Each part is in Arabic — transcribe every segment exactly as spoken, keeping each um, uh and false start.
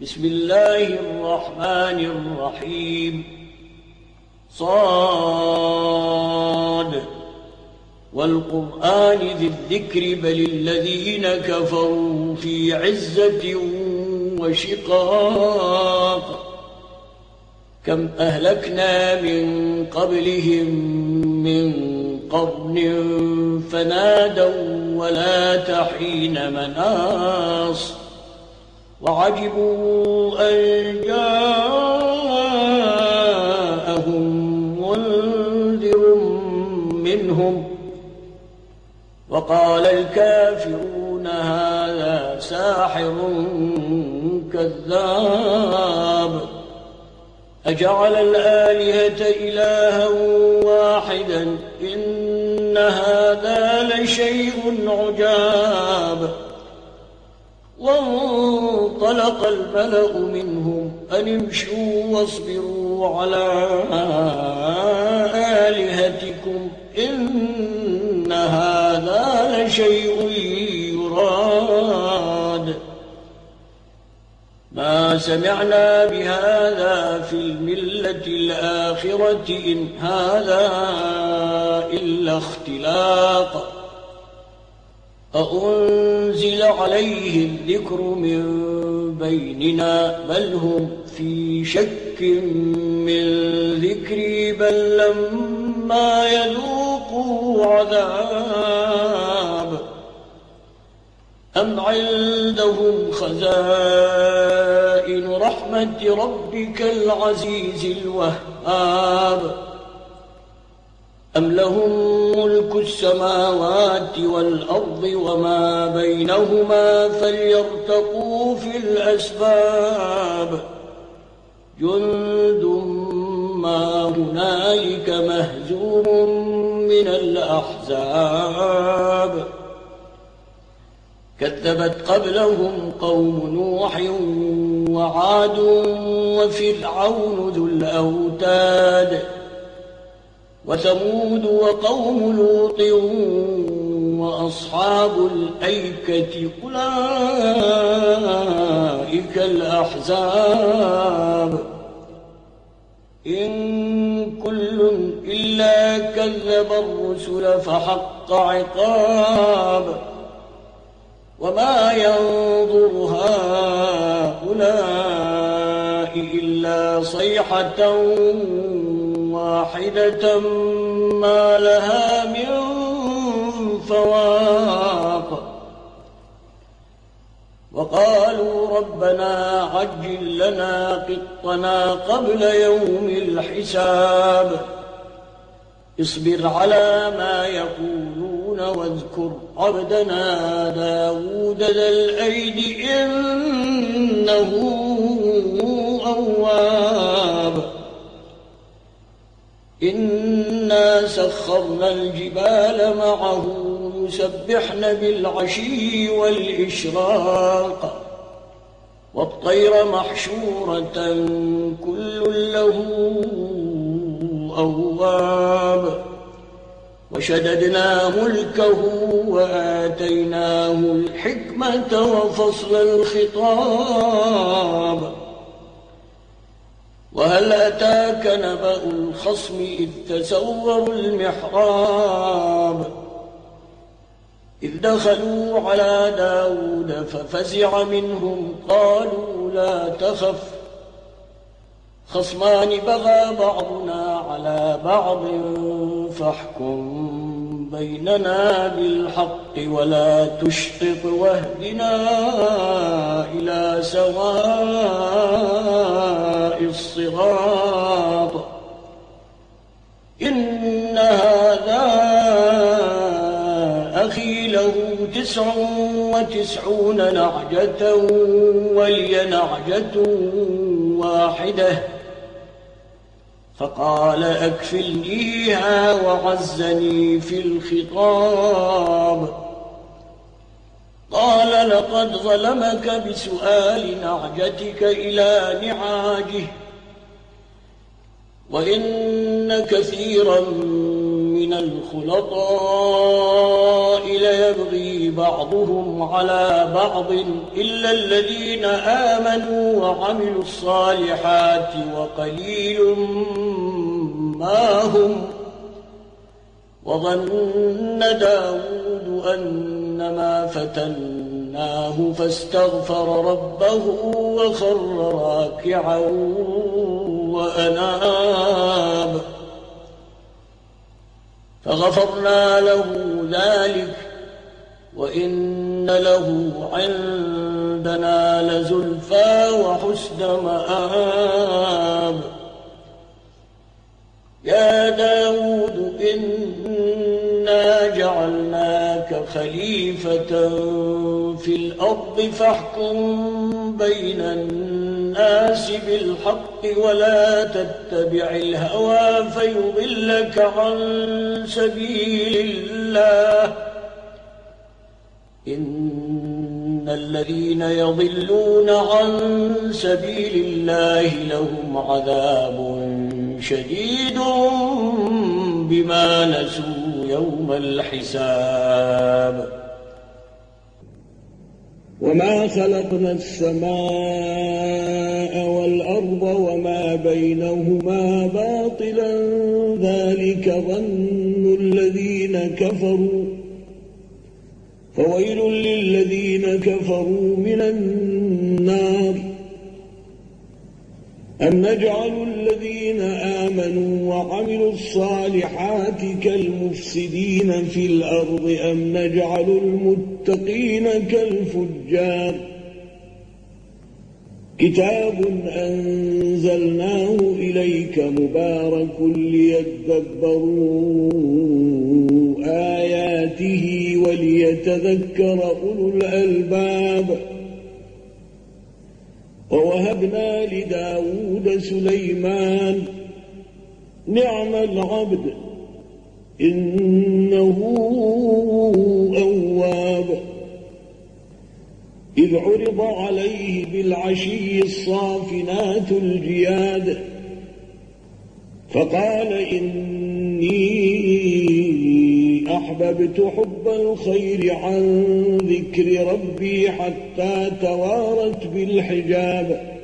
بسم الله الرحمن الرحيم صاد والقرآن ذي الذكر بل الذين كفروا في عزة وشقاق كم أهلكنا من قبلهم من قرن فنادوا ولا تحين مناص وعجبوا أن جاءهم منذر منهم وقال الكافرون هذا ساحر كذاب أجعل الآلهة إلها واحدا إن هذا لشيء عجاب وانطلق الملأ منهم أن امشوا واصبروا على آلهتكم إن هذا لشيء يراد ما سمعنا بهذا في الملة الآخرة إن هذا إلا اختلاق أأنزل عليه الذكر من بيننا بل هم في شك من ذكري بل لما يذوقوا عذاب أم عندهم خزائن رحمة ربك العزيز الوهاب أم لهم ملك السماوات والأرض وما بينهما فليرتقوا في الأسباب جند ما هنالك مهزوم من الأحزاب كذبت قبلهم قوم نوح وعاد وفرعون ذو الأوتاد وثمود وقوم لوط وأصحاب الأيكة أولئك الأحزاب إن كل إلا كذب الرسل فحق عقاب وما ينظر هؤلاء إلا صيحة واحدة ما لها من فواق وقالوا ربنا عجل لنا قطنا قبل يوم الحساب اصبر على ما يقولون واذكر عبدنا داود ذا الأيد إنه أواب إنا سخرنا الجبال معه يسبحن بالعشي والإشراق والطير محشورة كل له أواب وشددنا ملكه وآتيناه الحكمة وفصل الخطاب وهل أتاك نبأ الخصم إذ تسوروا المحراب إذ دخلوا على داود ففزع منهم قالوا لا تخف خصمان بغى بعضنا على بعض فاحكم بيننا بالحق ولا تشطط واهدنا إلى سواء الصراط إن هذا أخي له تسع وتسعون نعجة ولي نعجة واحدة فقال أكفلنيها وعزني في الخطاب قال لقد ظلمك بسؤال نعجتك إلى نعاجه وإن كثيرا من ومن الخلطاء ليبغي بعضهم على بعض إلا الذين آمنوا وعملوا الصالحات وقليل ما هم. وظن داود أنما فتناه فاستغفر ربه وخر راكعا وأناب فغفرنا له ذلك وإن له عندنا لزلفى وحسن مآب. يا داود إنا جعلناك خليفة في الأرض فاحكم بين الناس بالحق ولا تتبع الهوى فيضلك عن سبيل الله. إن الذين يضلون عن سبيل الله لهم عذاب شديد بما نسوا يوم الحساب. وما خلقنا السماء والأرض وما بينهما باطلا ذلك ظن الذين كفروا فويل للذين كفروا من النار. أم نجعل الذين آمنوا وعملوا الصالحات كالمفسدين في الأرض أم نجعل المتقين كالفجار. كتاب أنزلناه إليك مبارك ليدبروا آياته وليتذكر أولو الألباب. ووهبنا لداود سليمان نعم العبد إنه أواب. إذ عرض عليه بالعشي الصافنات الجياد فقال إني أحببت حب الخير عن ذكر ربي حتى توارت بالحجاب.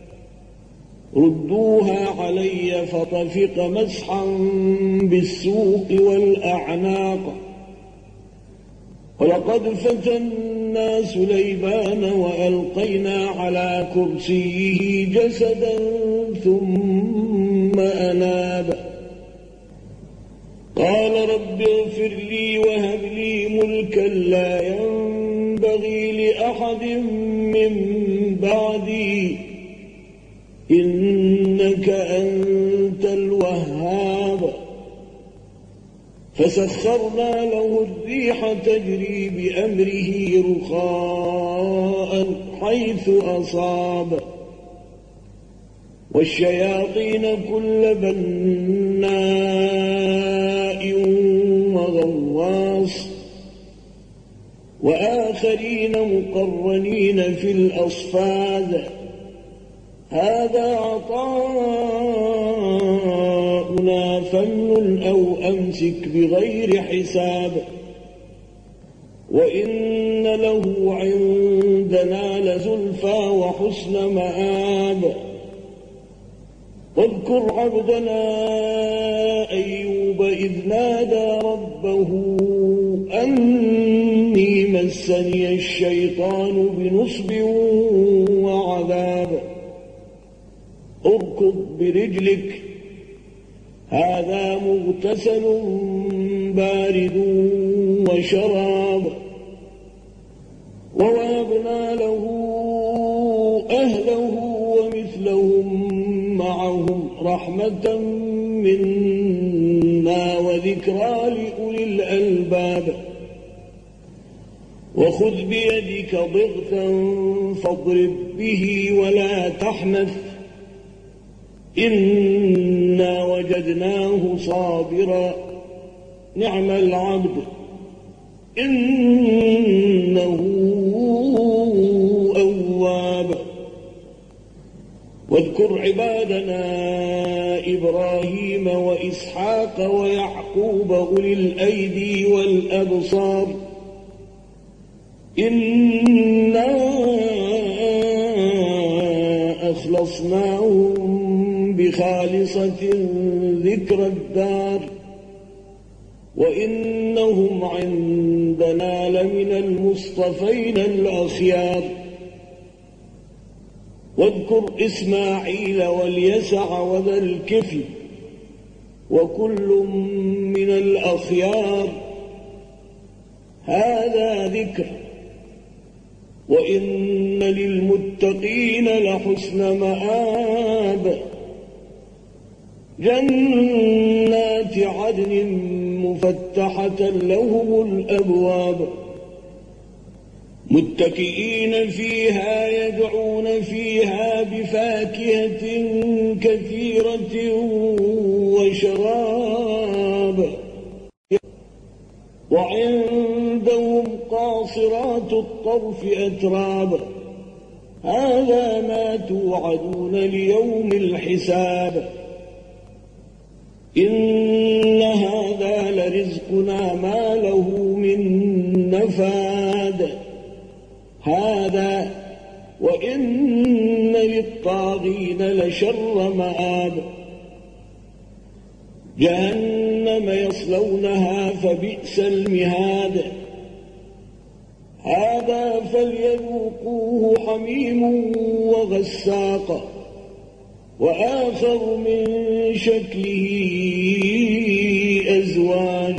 ردوها علي فطفق مسحا بالسوق والأعناق. ولقد فتنا سليمان وألقينا على كرسيه جسدا ثم أناب. قال رب اغفر لي وهب لي ملكا لا ينبغي لأحد من بعدي إنك أنت الوهاب. فسخرنا له الريح تجري بأمره رخاء حيث أصاب والشياطين كل بناء وغواص وآخرين مقرنين في الأصفاد. هذا عطاؤنا فامنن أو أمسك بغير حساب وإن له عندنا لزلفى وحسن مآب. واذكر عبدنا أيوب إذ نادى ربه أني مسني الشيطان بنصب وعذاب. اركض برجلك هذا مغتسل بارد وشراب. ووهبنا له أهله ومثلهم معهم رحمة منا وذكرى لأولي الألباب. وخذ بيدك ضغثا فاضرب به ولا تحنث إنا وجدناه صابرا نعم العبد إنه أواب. واذكر عبادنا إبراهيم وإسحاق ويعقوب أولي الأيدي والأبصار إنا أخلصناهم بخالصة ذكر الدار وإنهم عندنا لمن المصطفين الأخيار واذكر إسماعيل واليسع وذا الكفل وكل من الأخيار هذا ذكر وإن للمتقين لحسن مآب جنات عدن مفتحة لهم الأبواب متكئين فيها يدعون فيها بفاكهة كثيرة وشراب وعندهم قاصرات الطرف أتراب هذا ما توعدون ليوم الحساب إن هذا لرزقنا ما له من نفاد هذا وإن للطاغين لشر مآب جهنم يصلونها فبئس المهاد هذا فليذوقوه حميم وغساق وآخر من شكله أزواج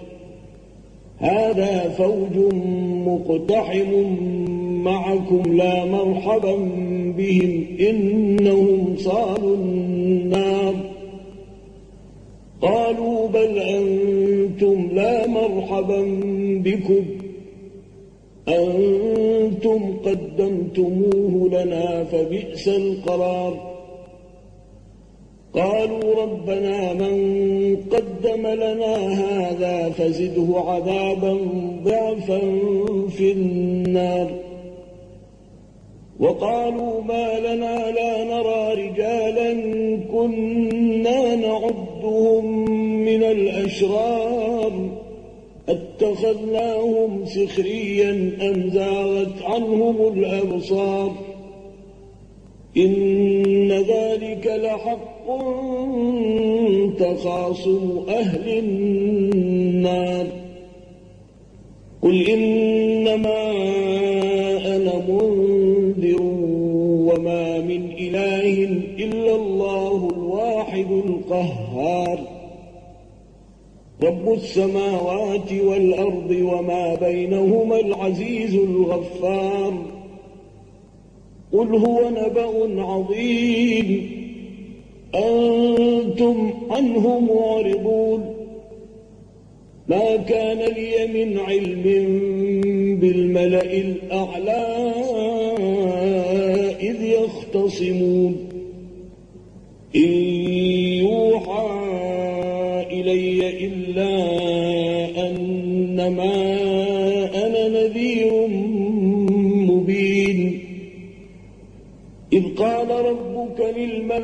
هذا فوج مقتحم معكم لا مرحبا بهم إنهم صالوا النار قالوا بل أنتم لا مرحبا بكم أنتم قدمتموه لنا فبئس القرار قالوا ربنا من قدم لنا هذا فزده عذابا ضعفا في النار وقالوا ما لنا لا نرى رجالا كنا نعدهم من الأشرار اتخذناهم سخريا أم زاغت عنهم الأبصار إن ذلك لحق تخاصم أهل النار قل إنما أنا منذر وما من إله إلا الله الواحد القهار رب السماوات والأرض وما بينهما العزيز الغفار قل هو نبأ عظيم أنتم عنه معرضون ما كان لي من علم بالملأ الأعلى إذ يختصمون إن يوحى إلي إلا أنما أنا نذير مبين إذ قال ربك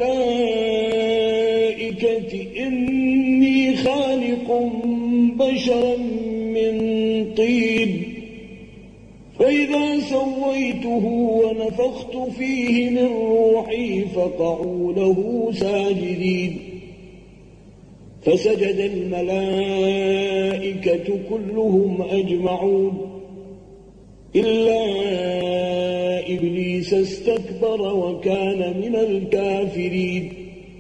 للملائكة إني خالق بشرا من طين فإذا سويته ونفخت فيه من روحي فقعوا له ساجدين فسجد الملائكة كلهم أجمعون إلا إبليس استكبر وكان من الكافرين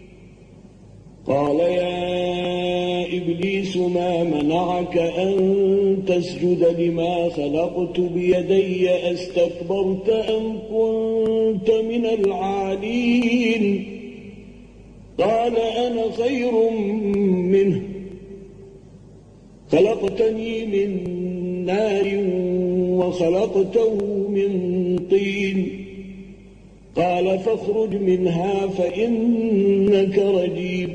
قال يا إبليس ما منعك أن تسجد لما خلقت بيدي أستكبرت أم كنت من العالين قال أنا خير منه خلقتني من نار وخلقته من طين قال فاخرج منها فإنك رجيم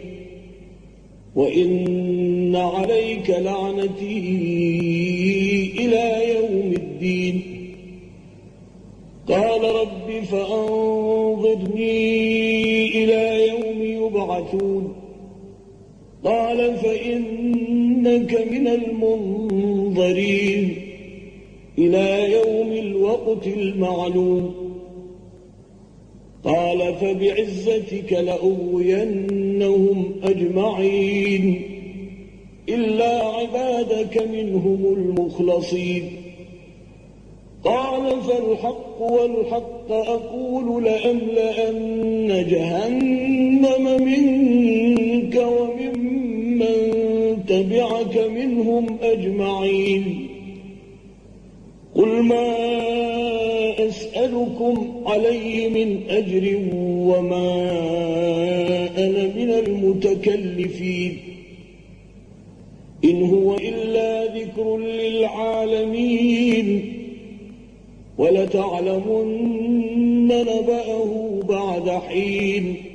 وإن عليك لعنتي إلى يوم الدين قال رب فأنظرني يبعثون قال فإنك من المنظرين إلى يوم الوقت المعلوم قال فبعزتك لأغوينهم أجمعين إلا عبادك منهم المخلصين قال فالحق والحق أقول لأملأن جهنم منك وممن تبعك منهم أجمعين قل ما أسألكم عليه من أجر وما أنا من المتكلفين إن هو إلا ذكر للعالمين ولتعلمن نبأه بعد حين